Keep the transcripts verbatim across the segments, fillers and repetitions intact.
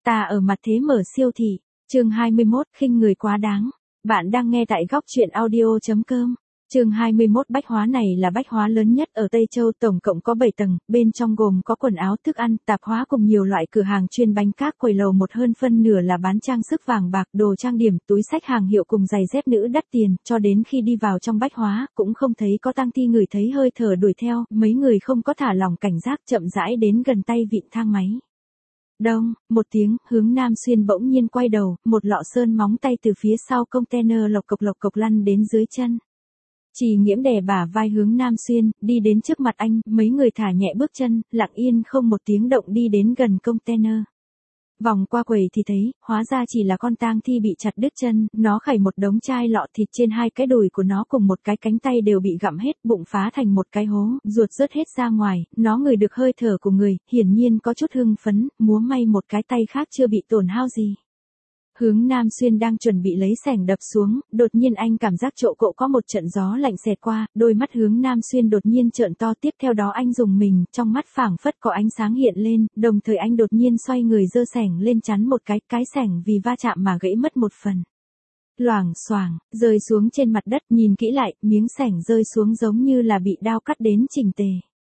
Ta ở mặt thế mở siêu thị. Chương hai mươi mốt, khinh người quá đáng. Bạn đang nghe tại góc truyện audio chấm com. Chương hai mươi mốt, bách hóa này là bách hóa lớn nhất ở Tây Châu, tổng cộng có bảy tầng, bên trong gồm có quần áo, thức ăn, tạp hóa cùng nhiều loại cửa hàng chuyên bánh các, quầy lầu một hơn phân nửa là bán trang sức vàng bạc, đồ trang điểm, túi xách hàng hiệu cùng giày dép nữ đắt tiền, cho đến khi đi vào trong bách hóa, cũng không thấy có tang thi, người thấy hơi thở đuổi theo, mấy người không có thả lỏng cảnh giác, chậm rãi đến gần tay vịn thang máy. Đông, một tiếng, Hướng Nam Xuyên bỗng nhiên quay đầu, một lọ sơn móng tay từ phía sau container lộc cộc lộc cộc lăn đến dưới chân. Trì Nghiễm đè bả vai Hướng Nam Xuyên, đi đến trước mặt anh, mấy người thả nhẹ bước chân, lặng yên không một tiếng động đi đến gần container. Vòng qua quầy thì thấy, hóa ra chỉ là con tang thi bị chặt đứt chân, nó khảy một đống chai lọ thịt trên hai cái đùi của nó cùng một cái cánh tay đều bị gặm hết, bụng phá thành một cái hố, ruột rớt hết ra ngoài, nó ngửi được hơi thở của người, hiển nhiên có chút hưng phấn, múa may một cái tay khác chưa bị tổn hao gì. Hướng Nam Xuyên đang chuẩn bị lấy xẻng đập xuống, đột nhiên anh cảm giác chỗ cộ có một trận gió lạnh xẹt qua, đôi mắt Hướng Nam Xuyên đột nhiên trợn to, tiếp theo đó anh dùng mình, trong mắt phảng phất có ánh sáng hiện lên, đồng thời anh đột nhiên xoay người giơ xẻng lên chắn một cái, cái xẻng vì va chạm mà gãy mất một phần. Loảng xoảng, rơi xuống trên mặt đất, nhìn kỹ lại, miếng xẻng rơi xuống giống như là bị đao cắt đến chỉnh tề.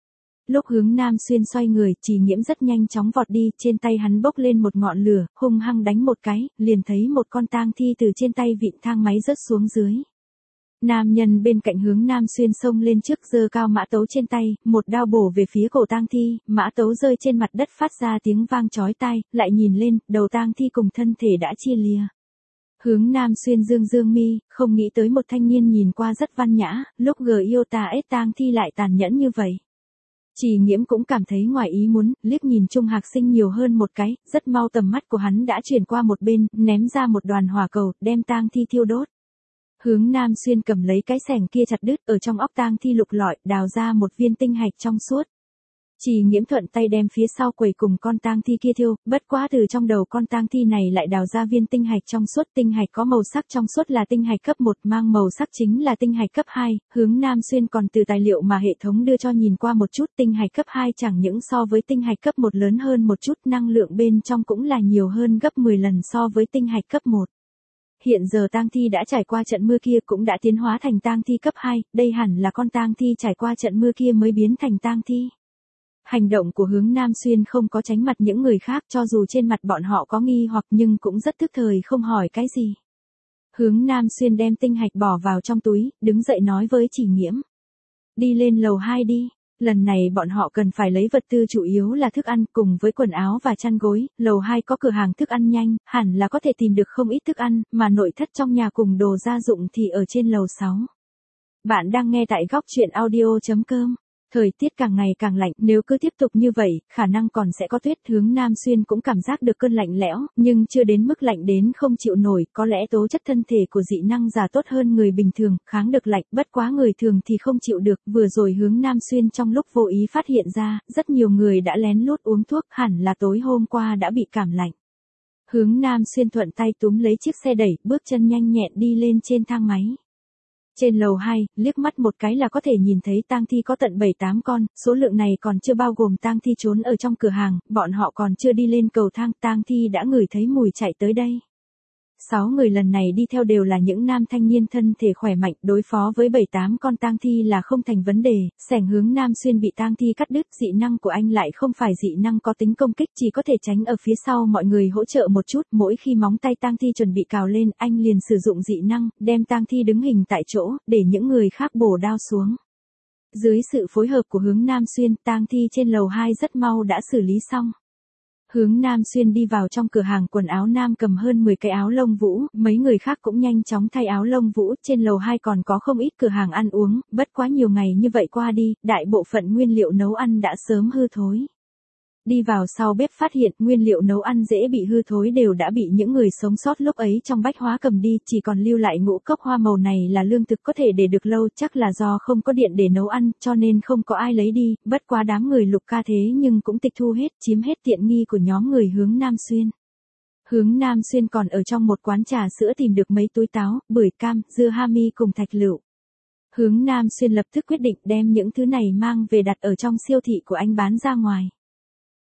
Lúc Hướng Nam Xuyên xoay người, Trì Nghiễm rất nhanh chóng vọt đi, trên tay hắn bốc lên một ngọn lửa, hung hăng đánh một cái, liền thấy một con tang thi từ trên tay vịn thang máy rớt xuống dưới. Nam nhân bên cạnh Hướng Nam Xuyên xông lên trước, giơ cao mã tấu trên tay, một đao bổ về phía cổ tang thi, mã tấu rơi trên mặt đất phát ra tiếng vang chói tai, lại nhìn lên, đầu tang thi cùng thân thể đã chia lìa. Hướng Nam Xuyên dương dương mi, không nghĩ tới một thanh niên nhìn qua rất văn nhã, lúc gờ yêu ta ết tang thi lại tàn nhẫn như vậy. Trì Nghiễm cũng cảm thấy ngoài ý muốn, liếc nhìn Trung Hạc Sinh nhiều hơn một cái, rất mau tầm mắt của hắn đã chuyển qua một bên, ném ra một đoàn hỏa cầu, đem tang thi thiêu đốt. Hướng Nam Xuyên cầm lấy cái xẻng kia chặt đứt, ở trong óc tang thi lục lọi, đào ra một viên tinh hạch trong suốt. Trì Nghiễm thuận tay đem phía sau quầy cùng con tang thi kia thiêu, bất quá từ trong đầu con tang thi này lại đào ra viên tinh hạch trong suốt, tinh hạch có màu sắc trong suốt là tinh hạch cấp một, mang màu sắc chính là tinh hạch cấp hai, Hướng Nam Xuyên còn từ tài liệu mà hệ thống đưa cho nhìn qua một chút, tinh hạch cấp hai chẳng những so với tinh hạch cấp một lớn hơn một chút, năng lượng bên trong cũng là nhiều hơn gấp mười lần so với tinh hạch cấp một. Hiện giờ tang thi đã trải qua trận mưa kia cũng đã tiến hóa thành tang thi cấp hai, đây hẳn là con tang thi trải qua trận mưa kia mới biến thành tang thi. Hành động của Hướng Nam Xuyên không có tránh mặt những người khác, cho dù trên mặt bọn họ có nghi hoặc nhưng cũng rất tức thời không hỏi cái gì. Hướng Nam Xuyên đem tinh hạch bỏ vào trong túi, đứng dậy nói với Trì Nghiễm. Đi lên lầu hai đi, lần này bọn họ cần phải lấy vật tư chủ yếu là thức ăn cùng với quần áo và chăn gối, lầu hai có cửa hàng thức ăn nhanh, hẳn là có thể tìm được không ít thức ăn, mà nội thất trong nhà cùng đồ gia dụng thì ở trên lầu sáu. Bạn đang nghe tại góc truyện audio chấm com. Thời tiết càng ngày càng lạnh, nếu cứ tiếp tục như vậy, khả năng còn sẽ có tuyết. Hướng Nam Xuyên cũng cảm giác được cơn lạnh lẽo, nhưng chưa đến mức lạnh đến không chịu nổi, có lẽ tố chất thân thể của dị năng giả tốt hơn người bình thường, kháng được lạnh, bất quá người thường thì không chịu được. Vừa rồi Hướng Nam Xuyên trong lúc vô ý phát hiện ra, rất nhiều người đã lén lút uống thuốc, hẳn là tối hôm qua đã bị cảm lạnh. Hướng Nam Xuyên thuận tay túm lấy chiếc xe đẩy, bước chân nhanh nhẹn đi lên trên thang máy. Trên lầu hai, liếc mắt một cái là có thể nhìn thấy tang thi có tận bảy tám con, số lượng này còn chưa bao gồm tang thi trốn ở trong cửa hàng, bọn họ còn chưa đi lên cầu thang, tang thi đã ngửi thấy mùi chạy tới đây. Sáu người lần này đi theo đều là những nam thanh niên thân thể khỏe mạnh, đối phó với bảy tám con tang thi là không thành vấn đề. Xẻng Hướng Nam Xuyên bị tang thi cắt đứt, dị năng của anh lại không phải dị năng có tính công kích, chỉ có thể tránh ở phía sau mọi người hỗ trợ một chút, mỗi khi móng tay tang thi chuẩn bị cào lên, anh liền sử dụng dị năng, đem tang thi đứng hình tại chỗ, để những người khác bổ đao xuống. Dưới sự phối hợp của Hướng Nam Xuyên, tang thi trên lầu hai rất mau đã xử lý xong. Hướng Nam Xuyên đi vào trong cửa hàng quần áo nam cầm hơn mười cái áo lông vũ, mấy người khác cũng nhanh chóng thay áo lông vũ, trên lầu hai còn có không ít cửa hàng ăn uống, bất quá nhiều ngày như vậy qua đi, đại bộ phận nguyên liệu nấu ăn đã sớm hư thối. Đi vào sau bếp phát hiện nguyên liệu nấu ăn dễ bị hư thối đều đã bị những người sống sót lúc ấy trong bách hóa cầm đi, chỉ còn lưu lại ngũ cốc hoa màu này là lương thực có thể để được lâu, chắc là do không có điện để nấu ăn, cho nên không có ai lấy đi, bất quá đám người Lục Ca thế nhưng cũng tịch thu hết, chiếm hết tiện nghi của nhóm người Hướng Nam Xuyên. Hướng Nam Xuyên còn ở trong một quán trà sữa tìm được mấy túi táo, bưởi cam, dưa hami cùng thạch lựu. Hướng Nam Xuyên lập tức quyết định đem những thứ này mang về đặt ở trong siêu thị của anh bán ra ngoài.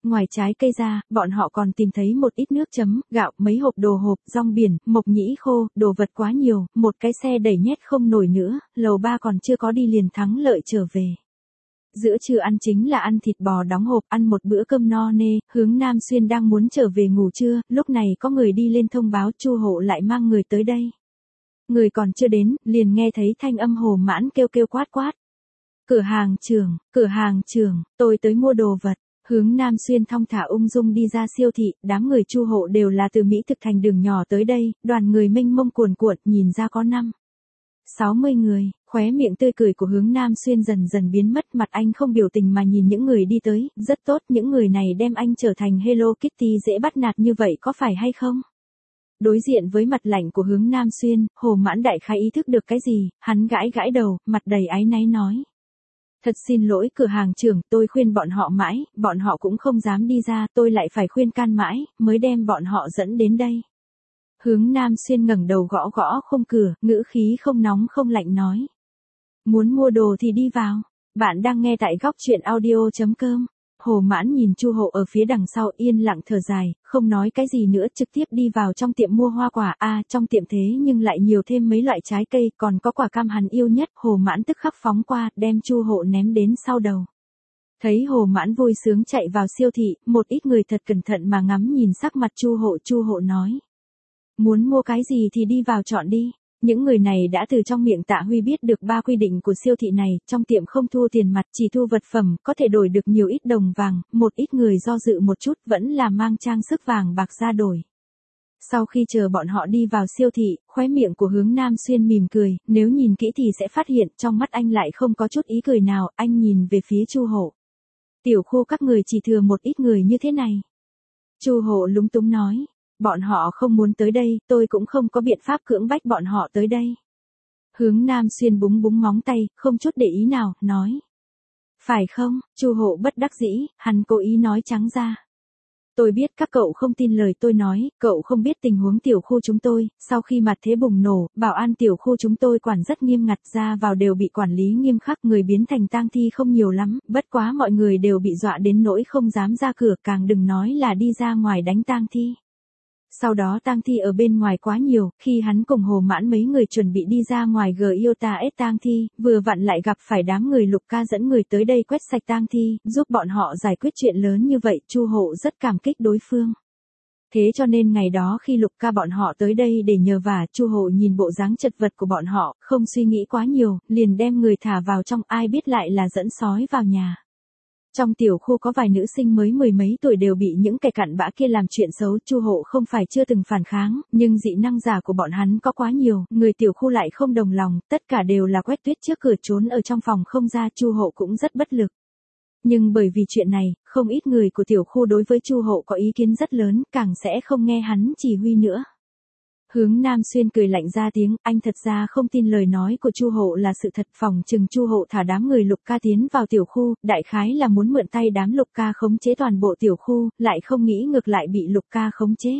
Ngoài trái cây ra, bọn họ còn tìm thấy một ít nước chấm, gạo, mấy hộp đồ hộp, rong biển, mộc nhĩ khô, đồ vật quá nhiều, một cái xe đẩy nhét không nổi nữa, lầu ba còn chưa có đi liền thắng lợi trở về. Giữa trưa ăn chính là ăn thịt bò đóng hộp, ăn một bữa cơm no nê, Hướng Nam Xuyên đang muốn trở về ngủ trưa, lúc này có người đi lên thông báo Chu Hộ lại mang người tới đây. Người còn chưa đến, liền nghe thấy thanh âm Hồ Mãn kêu kêu quát quát. Cửa hàng trưởng, cửa hàng trưởng, tôi tới mua đồ vật. Hướng Nam Xuyên thong thả ung dung đi ra siêu thị, đám người Chu Hộ đều là từ Mỹ Thực Thành đường nhỏ tới đây, đoàn người mênh mông cuồn cuộn, nhìn ra có năm sáu mươi người, khóe miệng tươi cười của Hướng Nam Xuyên dần dần biến mất, mặt anh không biểu tình mà nhìn những người đi tới, rất tốt, những người này đem anh trở thành Hello Kitty dễ bắt nạt như vậy có phải hay không? Đối diện với mặt lạnh của Hướng Nam Xuyên, Hồ Mãn đại khái ý thức được cái gì, hắn gãi gãi đầu, mặt đầy áy náy nói. Thật xin lỗi cửa hàng trưởng, tôi khuyên bọn họ mãi, bọn họ cũng không dám đi ra, tôi lại phải khuyên can mãi, mới đem bọn họ dẫn đến đây. Hướng Nam Xuyên ngẩng đầu gõ gõ khung cửa, ngữ khí không nóng không lạnh nói. Muốn mua đồ thì đi vào. Bạn đang nghe tại góc truyện audio chấm com. Hồ Mãn nhìn Chu Hộ ở phía đằng sau yên lặng thở dài, không nói cái gì nữa, trực tiếp đi vào trong tiệm mua hoa quả. A à, trong tiệm thế nhưng lại nhiều thêm mấy loại trái cây, còn có quả cam hắn yêu nhất. Hồ Mãn tức khắc phóng qua, đem Chu Hộ ném đến sau đầu. Thấy Hồ Mãn vui sướng chạy vào siêu thị, một ít người thật cẩn thận mà ngắm nhìn sắc mặt Chu Hộ. Chu Hộ nói. Muốn mua cái gì thì đi vào chọn đi. Những người này đã từ trong miệng Tạ Huy biết được ba quy định của siêu thị này, trong tiệm không thu tiền mặt, chỉ thu vật phẩm, có thể đổi được nhiều ít đồng vàng, một ít người do dự một chút vẫn là mang trang sức vàng bạc ra đổi. Sau khi chờ bọn họ đi vào siêu thị, khóe miệng của Hướng Nam Xuyên mỉm cười, nếu nhìn kỹ thì sẽ phát hiện trong mắt anh lại không có chút ý cười nào, anh nhìn về phía Chu Hộ. Tiểu khu các người chỉ thừa một ít người như thế này. Chu Hộ lúng túng nói. Bọn họ không muốn tới đây, tôi cũng không có biện pháp cưỡng bách bọn họ tới đây. Hướng Nam Xuyên búng búng móng tay, không chút để ý nào, nói. Phải không, Chu Hộ bất đắc dĩ, hắn cố ý nói trắng ra. Tôi biết các cậu không tin lời tôi nói, cậu không biết tình huống tiểu khu chúng tôi, sau khi mặt thế bùng nổ, bảo an tiểu khu chúng tôi quản rất nghiêm ngặt, ra vào đều bị quản lý nghiêm khắc, người biến thành tang thi không nhiều lắm, bất quá mọi người đều bị dọa đến nỗi không dám ra cửa, càng đừng nói là đi ra ngoài đánh tang thi. Sau đó tang thi ở bên ngoài quá nhiều, khi hắn cùng Hồ Mãn mấy người chuẩn bị đi ra ngoài gờ yêu ta ết tang thi, vừa vặn lại gặp phải đám người Lục Ca dẫn người tới đây quét sạch tang thi, giúp bọn họ giải quyết chuyện lớn như vậy, Chu Hộ rất cảm kích đối phương. Thế cho nên ngày đó khi Lục Ca bọn họ tới đây để nhờ vả, Chu Hộ nhìn bộ dáng chật vật của bọn họ, không suy nghĩ quá nhiều, liền đem người thả vào trong, ai biết lại là dẫn sói vào nhà. Trong tiểu khu có vài nữ sinh mới mười mấy tuổi đều bị những kẻ cặn bã kia làm chuyện xấu, Chu Hộ không phải chưa từng phản kháng, nhưng dị năng giả của bọn hắn có quá nhiều, người tiểu khu lại không đồng lòng, tất cả đều là quét tuyết trước cửa trốn ở trong phòng không ra, Chu Hộ cũng rất bất lực. Nhưng bởi vì chuyện này, không ít người của tiểu khu đối với Chu Hộ có ý kiến rất lớn, càng sẽ không nghe hắn chỉ huy nữa. Hướng Nam Xuyên cười lạnh ra tiếng, anh thật ra không tin lời nói của Chu Hộ là sự thật, phòng chừng Chu Hộ thả đám người Lục Ca tiến vào tiểu khu, đại khái là muốn mượn tay đám Lục Ca khống chế toàn bộ tiểu khu, lại không nghĩ ngược lại bị Lục Ca khống chế.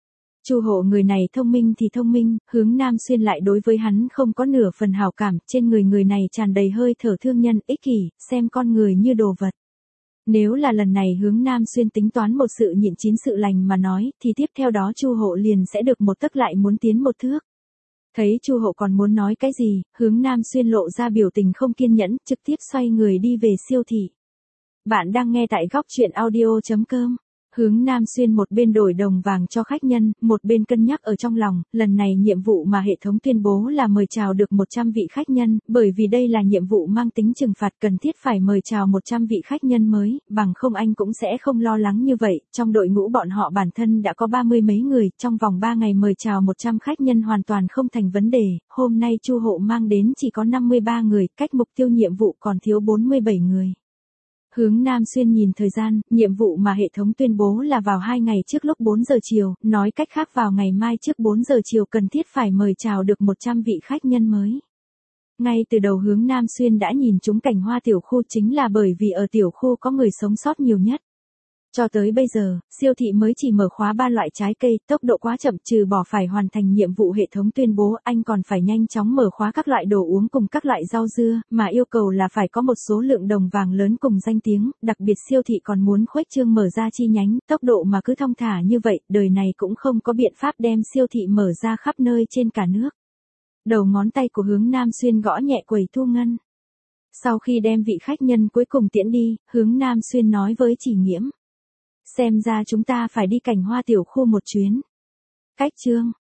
Chu Hộ người này thông minh thì thông minh, Hướng Nam Xuyên lại đối với hắn không có nửa phần hảo cảm, trên người người này tràn đầy hơi thở thương nhân, ích kỷ, xem con người như đồ vật. Nếu là lần này Hướng Nam Xuyên tính toán một sự nhịn chín sự lành mà nói, thì tiếp theo đó Chu Hộ liền sẽ được một tấc lại muốn tiến một thước. Thấy Chu Hộ còn muốn nói cái gì, Hướng Nam Xuyên lộ ra biểu tình không kiên nhẫn, trực tiếp xoay người đi về siêu thị. Bạn đang nghe tại góc truyện audio chấm com. Hướng Nam Xuyên một bên đổi đồng vàng cho khách nhân, một bên cân nhắc ở trong lòng, lần này nhiệm vụ mà hệ thống tuyên bố là mời chào được một trăm vị khách nhân, bởi vì đây là nhiệm vụ mang tính trừng phạt cần thiết phải mời chào một trăm vị khách nhân mới, bằng không anh cũng sẽ không lo lắng như vậy, trong đội ngũ bọn họ bản thân đã có ba mươi mấy người, trong vòng ba ngày mời chào một trăm khách nhân hoàn toàn không thành vấn đề, hôm nay Chu Hộ mang đến chỉ có năm mươi ba người, cách mục tiêu nhiệm vụ còn thiếu bốn mươi bảy người. Hướng Nam Xuyên nhìn thời gian, nhiệm vụ mà hệ thống tuyên bố là vào hai ngày trước lúc bốn giờ chiều, nói cách khác vào ngày mai trước bốn giờ chiều cần thiết phải mời chào được một trăm vị khách nhân mới. Ngay từ đầu Hướng Nam Xuyên đã nhìn trúng cảnh hoa tiểu khu chính là bởi vì ở tiểu khu có người sống sót nhiều nhất. Cho tới bây giờ, siêu thị mới chỉ mở khóa ba loại trái cây, tốc độ quá chậm, trừ bỏ phải hoàn thành nhiệm vụ hệ thống tuyên bố, anh còn phải nhanh chóng mở khóa các loại đồ uống cùng các loại rau dưa, mà yêu cầu là phải có một số lượng đồng vàng lớn cùng danh tiếng, đặc biệt siêu thị còn muốn khuếch trương mở ra chi nhánh, tốc độ mà cứ thong thả như vậy, đời này cũng không có biện pháp đem siêu thị mở ra khắp nơi trên cả nước. Đầu ngón tay của Hướng Nam Xuyên gõ nhẹ quầy thu ngân. Sau khi đem vị khách nhân cuối cùng tiễn đi, Hướng Nam Xuyên nói với Chỉ Nghiễm. Xem ra chúng ta phải đi Cảnh Hoa tiểu khu một chuyến. Cách Trương.